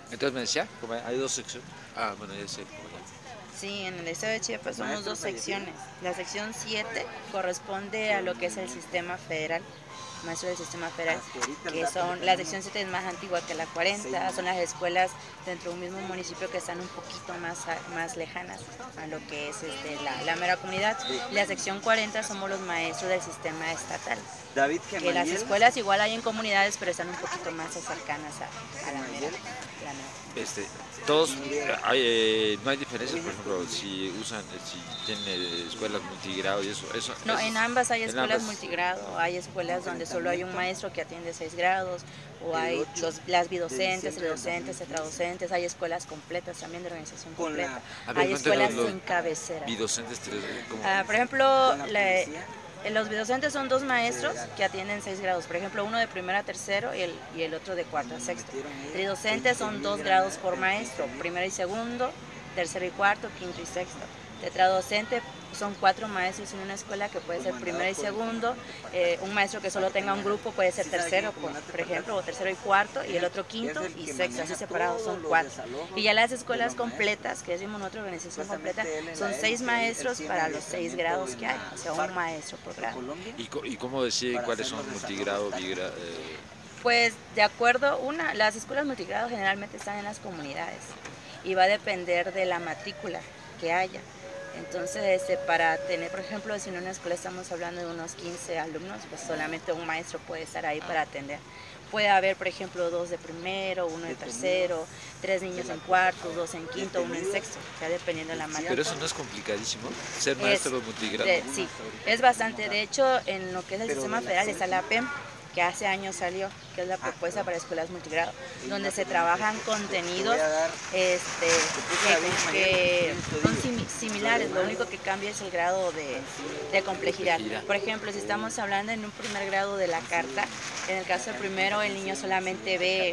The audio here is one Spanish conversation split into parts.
Entonces me decía, como hay dos secciones. Ah, bueno, ya sé. Sí, en el estado de Chiapas somos dos secciones. La sección 7 corresponde a lo que es el sistema federal, maestro del sistema federal, que son, la sección 7 es más antigua que la 40, son las escuelas dentro de un mismo municipio que están un poquito más lejanas a lo que es la mera comunidad. La sección 40 somos los maestros del sistema estatal, que las escuelas igual hay en comunidades, pero están un poquito más cercanas a la mera. Este, todos, no hay diferencias, por ejemplo, si usan, si tienen escuelas multigrado y No, eso en ambas hay en escuelas ambas. multigrado, hay escuelas donde solo hay un maestro que atiende 6 grados, o hay las bidocentes, docentes, tetradocentes, hay escuelas completas también de organización completa, A ver, hay cuéntanos escuelas los sin cabecera. bidocentes, como, Por ejemplo, los bidocentes son 2 maestros que atienden 6 grados, por ejemplo, uno de primero a tercero y el otro de cuarto a sexto. Tridocentes son 2 grados por maestro, primero y segundo, tercero y cuarto, quinto y sexto. Tetradocente son 4 maestros en una escuela que puede ser primero y segundo, un maestro que solo tenga un grupo puede ser tercero, por ejemplo, o tercero y cuarto, y el otro quinto y sexto, así separados son 4. Y ya las escuelas completas, que decimos otra organización completa, son 6 maestros para los 6 grados que hay, o sea, un maestro por grado. y cómo deciden cuáles son multigrado, bigrado. Pues de acuerdo, las escuelas multigrado generalmente están en las comunidades y va a depender de la matrícula que haya. Entonces, para tener, por ejemplo, si en una escuela estamos hablando de unos 15 alumnos, pues solamente un maestro puede estar ahí para atender. Puede haber, por ejemplo, 2 de primero, 1 de tercero, 3 niños en cuarto, 2 en quinto, 1 en sexto, ya dependiendo de la matrícula. Pero eso no es complicadísimo, ser maestro multigrado. Sí, es bastante. De hecho, en lo que es el sistema federal está la PEM, que hace años salió, que es la propuesta para escuelas multigrado, donde se trabajan contenidos que son similares, lo único que cambia es el grado de complejidad. Por ejemplo, si estamos hablando en un primer grado de la carta, en el caso del primero el niño solamente ve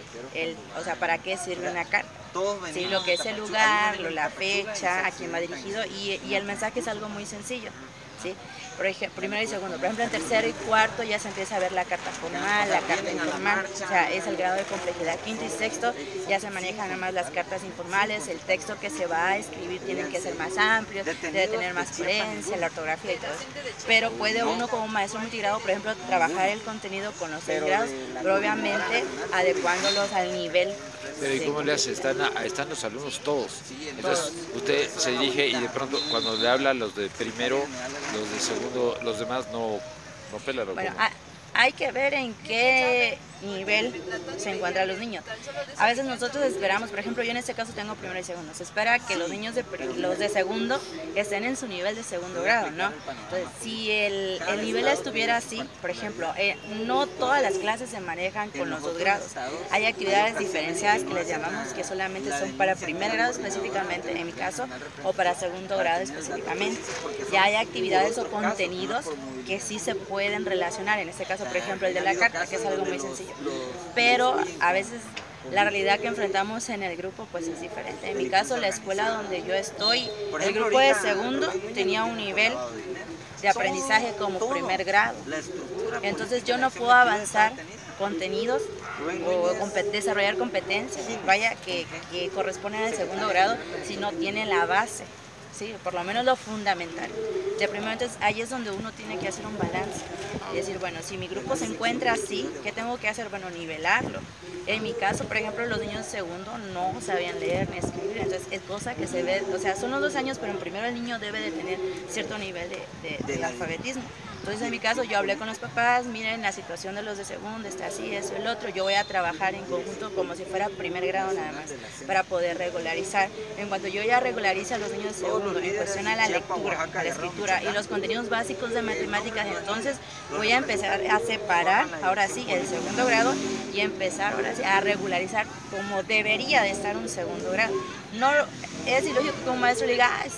para qué sirve una carta. Sí, lo que es el lugar, la fecha, a quién va dirigido y el mensaje es algo muy sencillo. ¿Sí? Por ejemplo, primero y segundo, por ejemplo en tercero y cuarto ya se empieza a ver la carta formal, la carta informal, o sea, es el grado de complejidad. Quinto y sexto ya se manejan nada más las cartas informales, el texto que se va a escribir tiene que ser más amplio, debe tener más coherencia, la ortografía y todo eso. Pero puede uno como maestro multigrado, por ejemplo, trabajar el contenido con los 6 grados, pero obviamente adecuándolos al nivel. Pero ¿y cómo le hace? Están los alumnos todos. Entonces usted se dirige y de pronto cuando le habla a los de primero, los de segundo, los demás no pelan o Bueno, cómo. hay que ver en qué nivel se encuentran los niños. A veces nosotros esperamos, por ejemplo, yo en este caso tengo primero y segundo, se espera que los niños los de segundo estén en su nivel de segundo grado, ¿no? Entonces, si el nivel estuviera así, por ejemplo, no todas las clases se manejan con los 2 grados. Hay actividades diferenciadas que les llamamos que solamente son para primer grado específicamente, en mi caso, o para segundo grado específicamente. Ya hay actividades o contenidos que sí se pueden relacionar, en este caso, por ejemplo, el de la carta, que es algo muy sencillo. Pero a veces la realidad que enfrentamos en el grupo pues es diferente. En mi caso, la escuela donde yo estoy, el grupo de segundo tenía un nivel de aprendizaje como primer grado. Entonces yo no puedo avanzar contenidos o desarrollar competencias, vaya, que corresponden al segundo grado si no tienen la base. Sí, por lo menos lo fundamental. De primero, entonces ahí es donde uno tiene que hacer un balance y decir, bueno, si mi grupo se encuentra así, ¿qué tengo que hacer? Bueno, nivelarlo. En mi caso, por ejemplo, los niños de segundo no sabían leer ni escribir, entonces es cosa que se ve, o sea, son los 2 años, pero en primero el niño debe de tener cierto nivel de alfabetismo. Entonces, en mi caso, yo hablé con los papás, miren, la situación de los de segundo está así, eso, el otro, yo voy a trabajar en conjunto como si fuera primer grado nada más, para poder regularizar. En cuanto yo ya regularice a los niños de segundo en cuestión a la lectura, a la escritura y los contenidos básicos de matemáticas, entonces voy a empezar a separar, ahora sí, el segundo grado y empezar ahora sí a regularizar como debería de estar un segundo grado. No es ilógico que un maestro le diga, sí,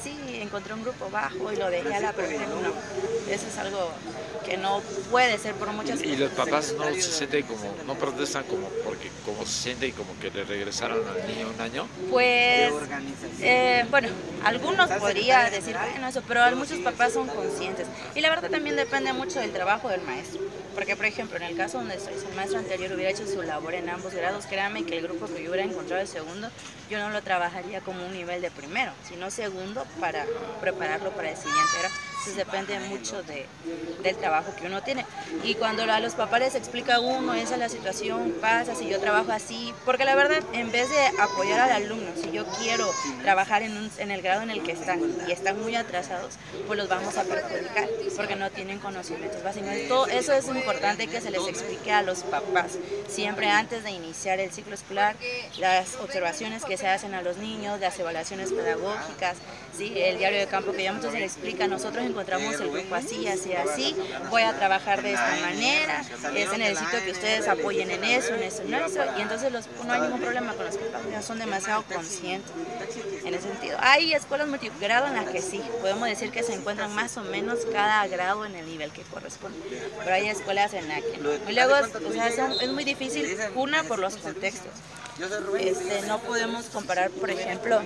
encontré un grupo bajo y lo dejé a la perfección. No, eso es algo que no puede ser por muchas Y los papás no se sienten como, no protestan como porque como se sienten como que le regresaron al niño un año. Pues, bueno, algunos podría decir, bueno, eso, pero muchos papás son conscientes. Y la verdad también depende mucho del trabajo del maestro. Porque, por ejemplo, en el caso donde estoy, si el maestro anterior hubiera hecho su labor en ambos grados, créanme que el grupo que yo hubiera encontrado de segundo, yo no lo trabajaría como un nivel de primero, sino segundo para prepararlo para el siguiente grado. Entonces depende mucho del trabajo que uno tiene. Y cuando a los papás les explica uno, esa es la situación, pasa, si yo trabajo así, porque la verdad, en vez de apoyar al alumno, si yo quiero trabajar en el grado en el que están y están muy atrasados, pues los vamos a perjudicar, porque no tienen conocimientos básicos. Todo eso es importante que se les explique a los papás, siempre antes de iniciar el ciclo escolar, las observaciones que se hacen a los niños, las evaluaciones pedagógicas, ¿sí? El diario de campo que ya muchos se le explica, nosotros encontramos el grupo así, así, así, voy a trabajar de esta manera, necesito que ustedes apoyen en eso, en eso, en eso, y entonces no hay ningún problema con los papás, ya son demasiado conscientes en ese sentido. Hay escuelas multigrado en las que sí, podemos decir que se encuentran más o menos cada grado en el nivel que corresponde, pero hay escuelas en las que no. Y luego, o sea, es muy difícil, una, por los contextos. No podemos comparar, por ejemplo,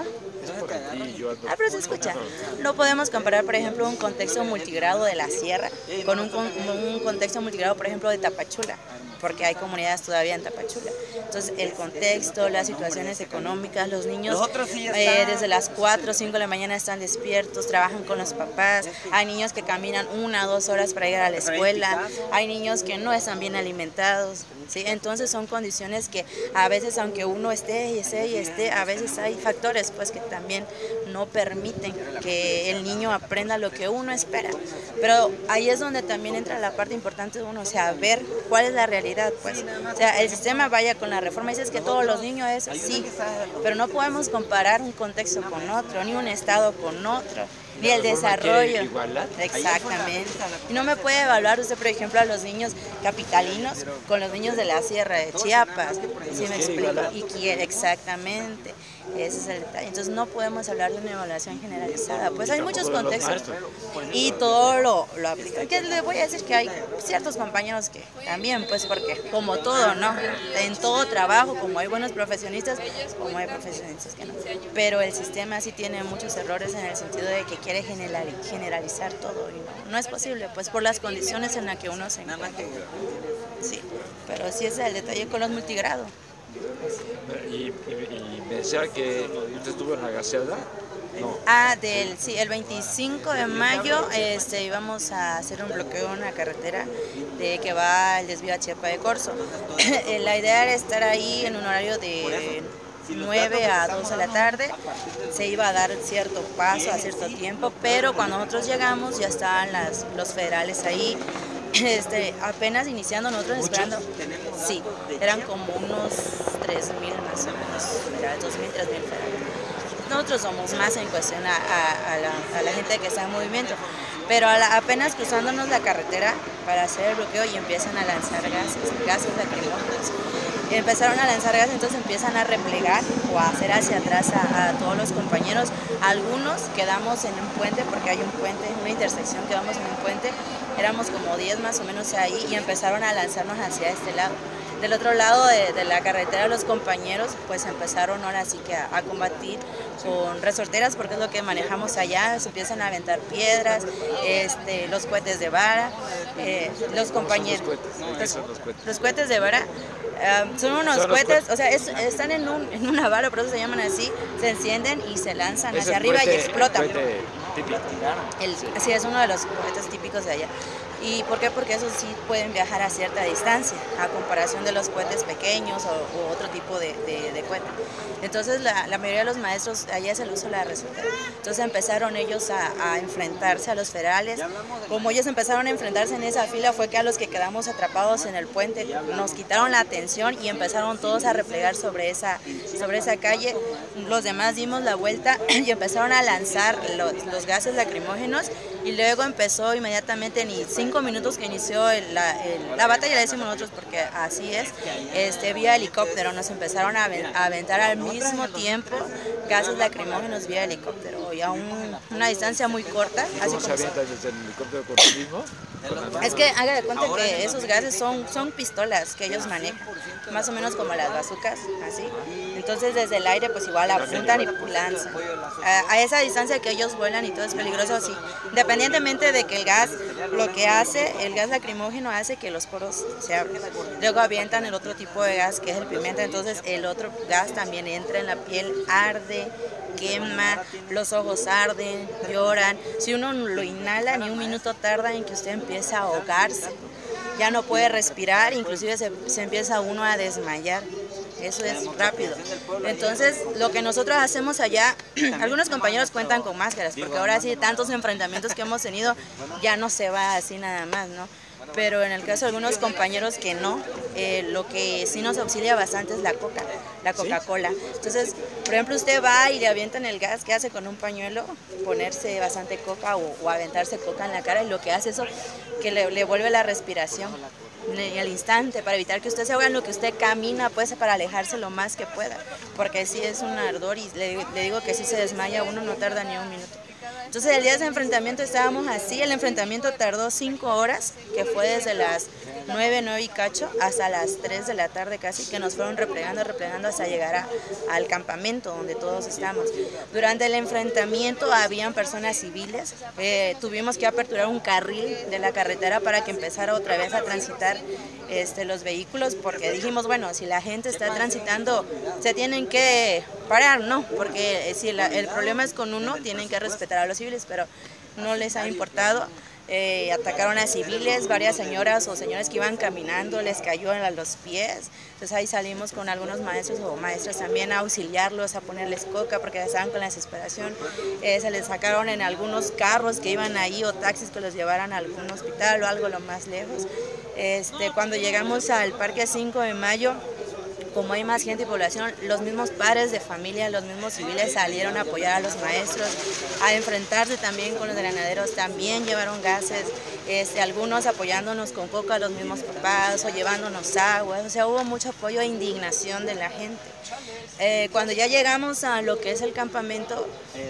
pero se escucha. No podemos comparar, por ejemplo, un contexto multigrado de la sierra con un contexto multigrado, por ejemplo, de Tapachula, porque hay comunidades todavía en Tapachula. Entonces, el contexto, las situaciones económicas, los niños desde las 4 o 5 de la mañana están despiertos, trabajan con los papás, hay niños que caminan 1 o 2 horas para llegar a la escuela, hay niños que no están bien alimentados, ¿sí? Entonces, son condiciones que a veces, aunque uno esté, a veces hay factores pues que también no permiten que el niño aprenda lo que uno espera. Pero ahí es donde también entra la parte importante de uno, o sea, ver cuál es la realidad, pues. O sea, el sistema vaya con la reforma, dices que todos los niños es así, pero no podemos comparar un contexto con otro, ni un estado con otro, ni el desarrollo. Exactamente. Y no me puede evaluar usted, por ejemplo, a los niños capitalinos con los niños de la sierra de Chiapas, ¿sí me explico? Y quiere, exactamente. Ese es el detalle. Entonces no podemos hablar de una evaluación generalizada. Pues hay muchos contextos y todo lo aplican. Que le voy a decir que hay ciertos compañeros que también, pues porque como todo, ¿no? En todo trabajo, como hay buenos profesionistas, como hay profesionistas que no. Pero el sistema sí tiene muchos errores en el sentido de que quiere generalizar todo y no es posible, pues por las condiciones en las que uno se encuentra. Sí, pero sí es el detalle con los multigrados. Y me decía que usted estuvo en la gaseada. No. Sí, el 25 de mayo íbamos a hacer un bloqueo en la carretera que va al desvío a Chiapa de Corzo. La idea era estar ahí en un horario de 9 a 2 de la tarde, se iba a dar cierto paso a cierto tiempo, pero cuando nosotros llegamos ya estaban los federales ahí. Apenas iniciando, nosotros esperando, sí, eran como unos 3.000 más o menos, 2.000, 3.000 federales. Nosotros somos más en cuestión a la gente que está en movimiento, pero apenas cruzándonos la carretera para hacer el bloqueo y empiezan a lanzar gases lacrimógenos. Empezaron a lanzar gases, entonces empiezan a replegar o a hacer hacia atrás a todos los compañeros. Algunos quedamos en un puente, porque hay un puente, una intersección, quedamos en un puente, éramos como 10 más o menos ahí y empezaron a lanzarnos hacia este lado. Del otro lado de la carretera los compañeros pues empezaron ahora sí que a combatir con resorteras, porque es lo que manejamos allá, se empiezan a aventar piedras, los cohetes de vara, los compañeros. Los cohetes de vara. Son unos cohetes, o sea, están en una vara, por eso se llaman así, se encienden y se lanzan hacia arriba y explotan. Sí, es uno de los cohetes típicos de allá. ¿Y por qué? Porque esos sí pueden viajar a cierta distancia, a comparación de los cohetes pequeños o otro tipo de cohete. Entonces la mayoría de los maestros, allá es el uso de la resortera. Entonces empezaron ellos a enfrentarse a los federales. Como ellos empezaron a enfrentarse en esa fila, fue que a los que quedamos atrapados en el puente nos quitaron la atención y empezaron todos a replegar sobre esa calle. Los demás dimos la vuelta y empezaron a lanzar los gases lacrimógenos, y luego empezó inmediatamente, ni 5 minutos que inició la batalla, le decimos nosotros porque así es, vía helicóptero, nos empezaron a aventar al mismo tiempo gases lacrimógenos vía helicóptero, y a una distancia muy corta. ¿Y así cómo se como avientan desde el helicóptero con el mismo? es que haga de cuenta que esos gases son pistolas que ellos manejan, más o menos como las bazucas, así. Entonces desde el aire pues igual apuntan y lanzan. A esa distancia que ellos vuelan y todo es peligroso, sí. Independientemente de que el gas, lo que hace, el gas lacrimógeno hace que los poros se abran. Luego avientan el otro tipo de gas que es el pimienta, entonces el otro gas también entra en la piel, arde, quema, los ojos arden, lloran. Si uno lo inhala, ni un minuto tarda en que usted empiece a ahogarse. Ya no puede respirar, inclusive se empieza uno a desmayar. Eso es rápido. Entonces, lo que nosotros hacemos allá, algunos compañeros cuentan con máscaras, porque ahora sí, tantos enfrentamientos que hemos tenido, ya no se va así nada más, ¿no? Pero en el caso de algunos compañeros que no, lo que sí nos auxilia bastante es la Coca-Cola. Entonces, por ejemplo, usted va y le avientan el gas, ¿qué hace con un pañuelo? Ponerse bastante coca o aventarse coca en la cara, y lo que hace eso, que le vuelve la respiración en el instante, para evitar que usted se ahogue en lo que usted camina, pues, para alejarse lo más que pueda, porque sí es un ardor y le digo que si se desmaya uno no tarda ni un minuto. Entonces el día de ese enfrentamiento estábamos así, el enfrentamiento tardó 5 horas, que fue desde las 9 y cacho, hasta las 3 de la tarde casi, que nos fueron replegando hasta llegar al campamento donde todos estamos. Durante el enfrentamiento habían personas civiles, tuvimos que aperturar un carril de la carretera para que empezara otra vez a transitar los vehículos, porque dijimos, bueno, si la gente está transitando, se tienen que parar, ¿no? Porque si el problema es con uno, tienen que respetar a los civiles, pero no les ha importado. Atacaron a civiles, varias señoras o señores que iban caminando, les cayó a los pies. Entonces ahí salimos con algunos maestros o maestras también a auxiliarlos, a ponerles coca porque estaban con la desesperación. Se les sacaron en algunos carros que iban ahí o taxis que los llevaran a algún hospital o algo lo más lejos. Cuando llegamos al Parque 5 de Mayo, como hay más gente y población, los mismos padres de familia, los mismos civiles salieron a apoyar a los maestros, a enfrentarse también con los granaderos, también llevaron gases, algunos apoyándonos con coca, los mismos papás, o llevándonos agua, o sea, hubo mucho apoyo e indignación de la gente. Cuando ya llegamos a lo que es el campamento,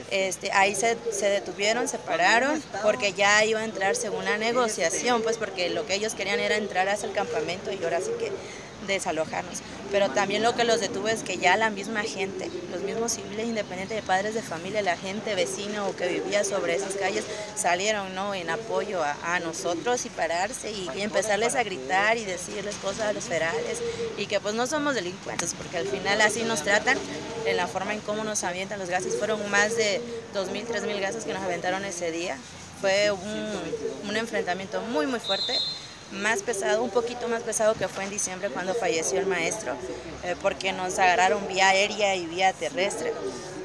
ahí se detuvieron, se pararon, porque ya iba a entrar según la negociación, pues porque lo que ellos querían era entrar hacia el campamento y ahora sí que desalojarnos. Pero también lo que los detuvo es que ya la misma gente, los mismos civiles independientes de padres de familia, la gente vecina o que vivía sobre esas calles, salieron, ¿no?, en apoyo a nosotros y pararse y empezarles a gritar y decirles cosas a los federales y que pues no somos delincuentes, porque al final así nos tratan, en la forma en cómo nos avientan los gases. Fueron más de 2.000, 3.000 gases que nos aventaron ese día. Fue un enfrentamiento muy, muy fuerte. Más pesado, un poquito más pesado que fue en diciembre cuando falleció el maestro, porque nos agarraron vía aérea y vía terrestre.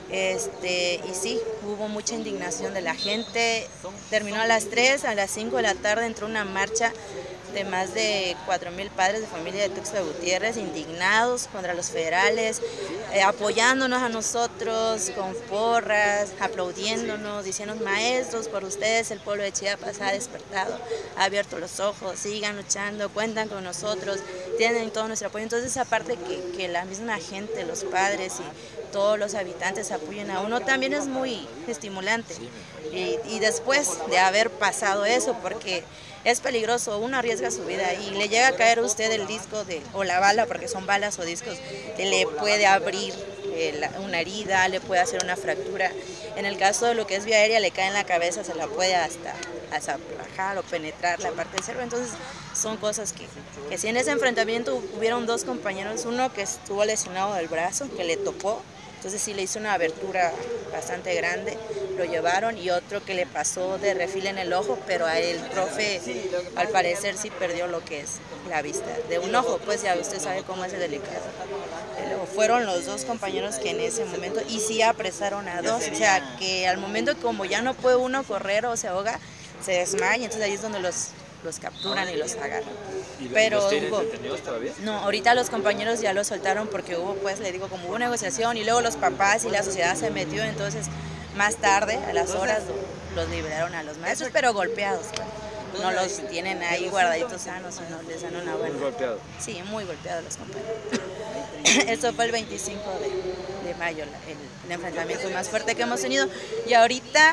Y sí, hubo mucha indignación de la gente. Terminó a las 3, a las 5 de la tarde entró una marcha de más de 4.000 padres de familia de Tuxtla Gutiérrez, indignados contra los federales, apoyándonos a nosotros con porras, aplaudiéndonos, diciendo: maestros, por ustedes el pueblo de Chiapas ha despertado, ha abierto los ojos, sigan luchando, cuentan con nosotros, tienen todo nuestro apoyo. Entonces esa parte que la misma gente, los padres y todos los habitantes apoyen a uno, también es muy estimulante. Y después de haber pasado eso, porque es peligroso, uno arriesga su vida y le llega a caer a usted el disco o la bala, porque son balas o discos, que le puede abrir una herida, le puede hacer una fractura. En el caso de lo que es vía aérea, le cae en la cabeza, se la puede hasta rajar o penetrar la parte del cerebro. Entonces son cosas que si en ese enfrentamiento hubieron 2 compañeros, uno que estuvo lesionado del brazo, que le topó, entonces sí le hizo una abertura bastante grande, lo llevaron, y otro que le pasó de refil en el ojo, pero a el profe al parecer sí perdió lo que es la vista de un ojo, pues ya usted sabe cómo es delicado. Fueron los 2 compañeros que en ese momento, y sí apresaron a 2, o sea que al momento como ya no puede uno correr o se ahoga, se desmaya, entonces ahí es donde los capturan y los agarran. Pero ¿los tienen detenidos todavía? No, ahorita los compañeros ya los soltaron porque hubo, pues le digo, como hubo negociación y luego los papás y la sociedad se metió, entonces más tarde, a las horas, los liberaron a los maestros, pero golpeados, pues. No los tienen ahí guardaditos sanos, no les dan una buena. Muy golpeados. Sí, muy golpeados los compañeros. Eso fue el 25 de mayo, el enfrentamiento más fuerte que hemos tenido. Y ahorita,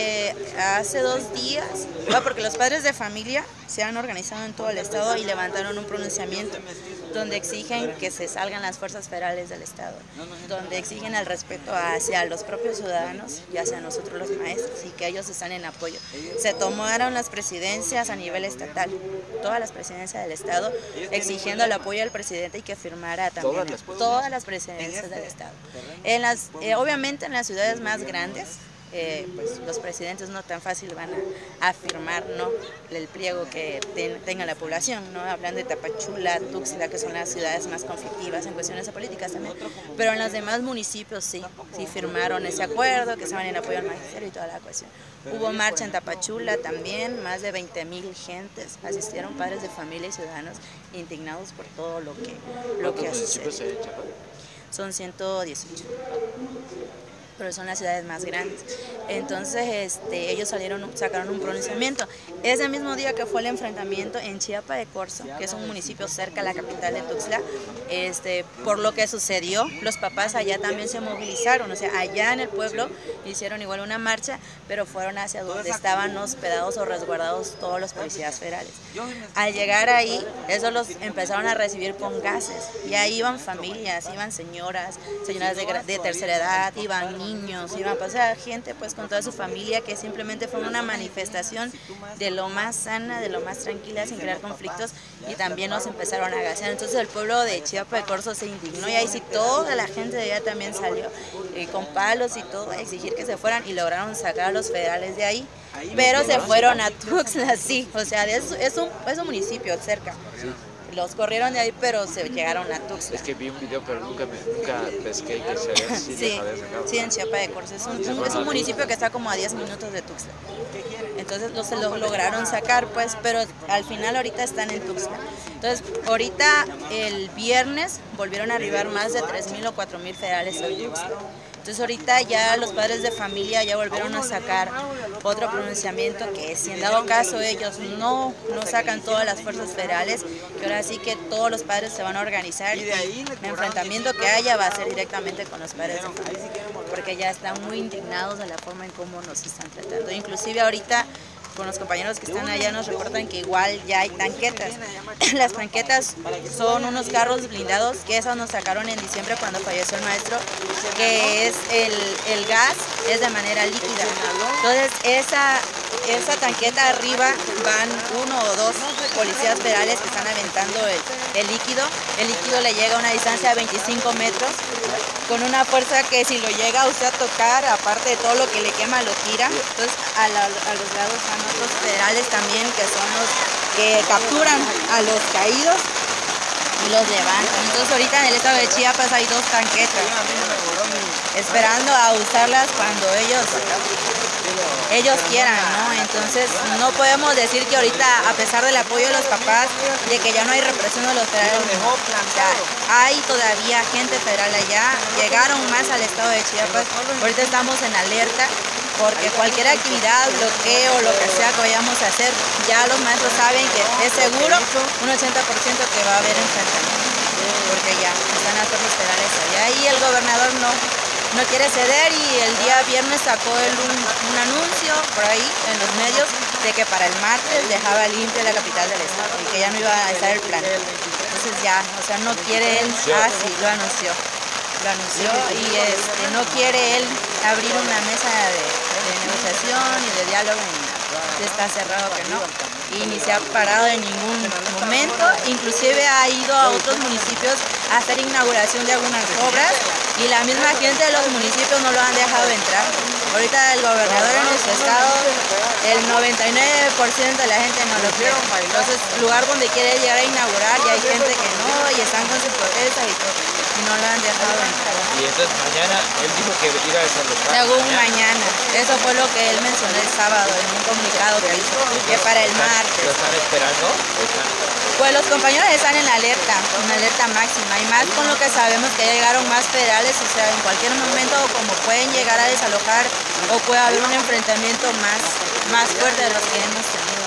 hace 2 días, porque los padres de familia se han organizado en todo el estado y levantaron un pronunciamiento donde exigen que se salgan las fuerzas federales del estado, donde exigen el respeto hacia los propios ciudadanos y hacia nosotros los maestros, y que ellos están en apoyo. Se tomaron las presidencias a nivel estatal, todas las presidencias del estado, exigiendo el apoyo del presidente y que firmara también todas las presidencias del estado. Obviamente en las ciudades más grandes, pues los presidentes no tan fácil van a firmar, ¿no?, el pliego que tenga la población, ¿no? Hablando de Tapachula, Tuxtla, que son las ciudades más conflictivas en cuestiones políticas también, pero en los demás municipios sí firmaron ese acuerdo, que se van en apoyo al magisterio y toda la cuestión. Hubo marcha en Tapachula también, más de 20,000 gentes asistieron, padres de familia y ciudadanos indignados por todo lo que sucede. Son 118. Pero son las ciudades más grandes. Entonces ellos sacaron un pronunciamiento. Ese mismo día que fue el enfrentamiento en Chiapa de Corzo, que es un municipio cerca a la capital de Tuxtla, por lo que sucedió, los papás allá también se movilizaron, o sea, allá en el pueblo hicieron igual una marcha, pero fueron hacia donde estaban hospedados o resguardados todos los policías federales. Al llegar ahí, esos los empezaron a recibir con gases, y ahí iban familias, iban señoras de tercera edad, iban niños, iban a pasar gente pues con toda su familia, que simplemente fue una manifestación de lo más sana, de lo más tranquila, sin crear conflictos, y también nos empezaron a gasear. Entonces el pueblo de Chiapa de Corzo se indignó, y ahí sí toda la gente de allá también salió con palos y todo a exigir que se fueran, y lograron sacar a los federales de ahí, pero se fueron a Tuxtla, sí, o sea, es un municipio cerca. Los corrieron de ahí, pero se llegaron a Tuxtla. Es que vi un video, pero nunca pesqué que se había sacado. Sí, en Chiapa de Corzo. Es un municipio que está como a 10 minutos de Tuxtla. Entonces se lo lograron sacar, pues, pero al final ahorita están en Tuxtla. Entonces, ahorita el viernes volvieron a arribar más de 3,000 o 4,000 federales a Tuxtla. Entonces ahorita ya los padres de familia ya volvieron a sacar otro pronunciamiento, que si en dado caso ellos no sacan todas las fuerzas federales, que ahora sí que todos los padres se van a organizar, y el enfrentamiento que haya va a ser directamente con los padres de familia, porque ya están muy indignados de la forma en cómo nos están tratando. Inclusive ahorita con los compañeros que están allá nos reportan que igual ya hay tanquetas. Las tanquetas son unos carros blindados, que esos nos sacaron en diciembre cuando falleció el maestro, que es el gas es de manera líquida. Entonces esa tanqueta arriba van 1 o 2 policías federales que están aventando el líquido. El líquido le llega a una distancia de 25 metros, con una fuerza que si lo llega a usted a tocar, aparte de todo lo que le quema, lo tira. Entonces a los lados van otros federales también, que son los que capturan a los caídos y los levantan. Entonces ahorita en el estado de Chiapas hay 2 tanquetas esperando a usarlas cuando ellos quieran, ¿no? Entonces no podemos decir que ahorita, a pesar del apoyo de los papás, de que ya no hay represión de los federales, o sea, hay todavía gente federal allá, llegaron más al estado de Chiapas. Ahorita estamos en alerta, porque cualquier actividad, bloqueo, lo que sea que vayamos a hacer, ya los maestros saben que es seguro un 80% que va a haber enfrentamiento, porque ya están las fuerzas federales allá, y el gobernador no quiere ceder, y el día viernes sacó un anuncio por ahí en los medios de que para el martes dejaba limpia la capital del estado y que ya no iba a estar el plan. Entonces ya, o sea, no quiere él, sí, lo anunció y no quiere él abrir una mesa de negociación y de diálogo ni nada. Está cerrado que no, y ni se ha parado en ningún momento. Inclusive ha ido a otros municipios a hacer inauguración de algunas obras, y la misma gente de los municipios no lo han dejado entrar. Ahorita el gobernador en nuestro estado, el 99% de la gente no lo quiere. Entonces, lugar donde quiere llegar a inaugurar, y hay gente que no, y están con sus protestas y todo, y no lo han dejado entrar. Y entonces mañana, él dijo que iba a desalojar. Según mañana. Eso fue lo que él mencionó el sábado en un comunicado que hizo, que para el martes. ¿Lo están esperando? Pues los compañeros están en alerta máxima, y más con lo que sabemos que ya llegaron más federales, o sea, en cualquier momento como pueden llegar a desalojar, o puede haber un enfrentamiento más fuerte de los que hemos tenido.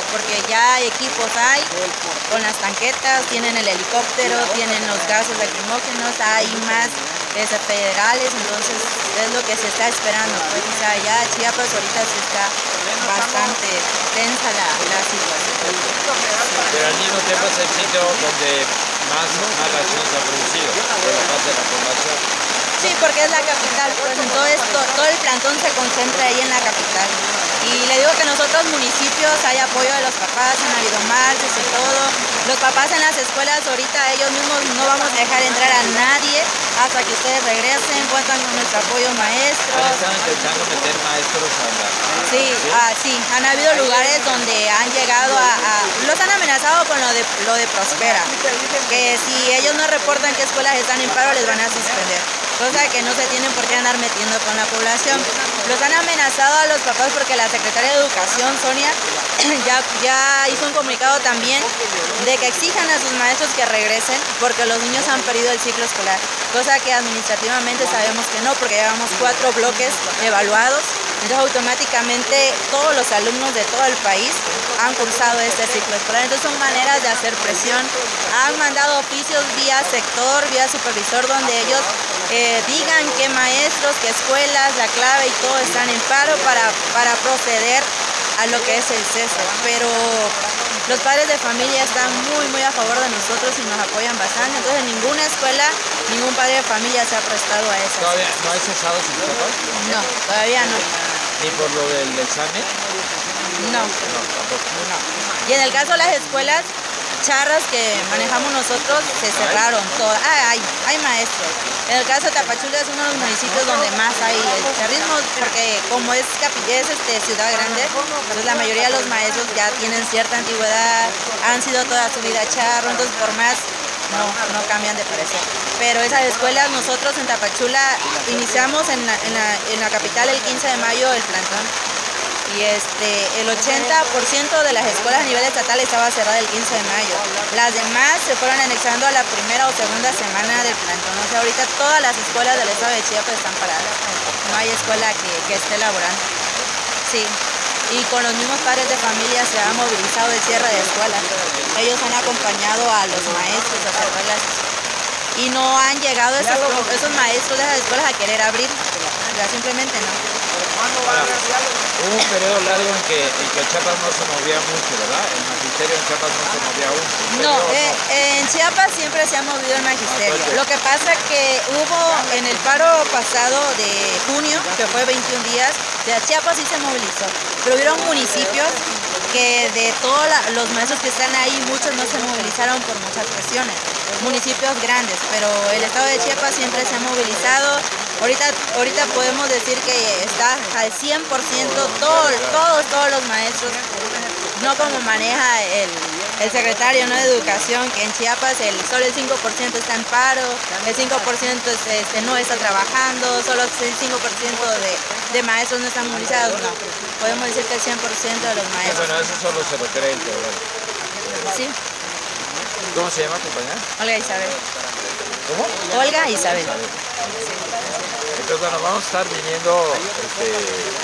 porque ya equipos hay, con las tanquetas, tienen el helicóptero, tienen los gases lacrimógenos, hay más federales, entonces es lo que se está esperando. Pues, o sea, ya Chiapas ahorita sí está bastante tensa la situación. Pero al mismo tiempo es el sitio donde más radiación se ha producido, de la parte de la población. Sí, porque es la capital, pues entonces todo el plantón se concentra ahí en la capital. Y le digo que en los otros municipios hay apoyo de los papás, han habido marchas y todo. Los papás en las escuelas ahorita ellos mismos no vamos a dejar entrar a nadie hasta que ustedes regresen, cuentan con nuestro apoyo maestro. Están intentando meter maestros a la... Sí, sí, han habido lugares donde han llegado los han amenazado con lo de Prospera, que si ellos no reportan qué escuelas están en paro les van a suspender, cosa que no se tienen por qué andar metiendo con la población. Los han amenazado a los papás porque la secretaria de Educación, Sonia, ya hizo un comunicado también de que exijan a sus maestros que regresen porque los niños han perdido el ciclo escolar, cosa que administrativamente sabemos que no, porque llevamos 4 bloques evaluados, entonces automáticamente todos los alumnos de todo el país han cursado este ciclo escolar, entonces son maneras de hacer presión. Han mandado oficios vía sector, vía supervisor, donde ellos digan qué maestros, qué escuelas, la clave y todo están en paro para proceder a lo que es el cese, pero los padres de familia están muy a favor de nosotros y nos apoyan bastante, entonces en ninguna escuela, ningún padre de familia se ha prestado a eso. ¿Todavía no hay cesado sus papás? No, todavía no. ¿Ni por lo del examen? No. No, tampoco. No. Y en el caso de las escuelas charras que manejamos nosotros se cerraron todas. Hay maestros. En el caso de Tapachula es uno de los municipios donde más hay el charrismo, porque como es ciudad grande, entonces la mayoría de los maestros ya tienen cierta antigüedad, han sido toda su vida charro, entonces por más no cambian de parecer. Pero esas escuelas, nosotros en Tapachula iniciamos en la capital el 15 de mayo el plantón. Y el 80% de las escuelas a nivel estatal estaba cerrada el 15 de mayo. Las demás se fueron anexando a la primera o segunda semana del plantón. O sea, ahorita todas las escuelas del estado de Chiapas están paradas. No hay escuela que esté laborando. Sí. Y con los mismos padres de familia se ha movilizado el cierre de escuelas. Ellos han acompañado a los maestros a cerrar las escuelas. Y no han llegado esos maestros de esas escuelas a querer abrir. O sea, simplemente no. Hubo un periodo largo en que Chiapas no se movía mucho, ¿verdad? El magisterio en Chiapas no se movía aún. No, en Chiapas siempre se ha movido el magisterio. Lo que pasa que hubo en el paro pasado de junio, que fue 21 días, Chiapas sí se movilizó. Pero hubieron municipios que de todos los maestros que están ahí, muchos no se movilizaron por muchas presiones. Municipios grandes, pero el estado de Chiapas siempre se ha movilizado. Ahorita podemos decir que está al 100% todos los maestros, no como maneja el secretario, ¿no?, de Educación, que en Chiapas solo el 5% está en paro, el 5% no está trabajando, solo el 5% de maestros no están movilizados. No, podemos decir que el 100% de los maestros. Bueno, eso solo se lo creen, ¿verdad? Sí. ¿Cómo se llama, compañera? Olga Isabel. ¿Cómo? Olga Isabel. Entonces, bueno, vamos a estar viniendo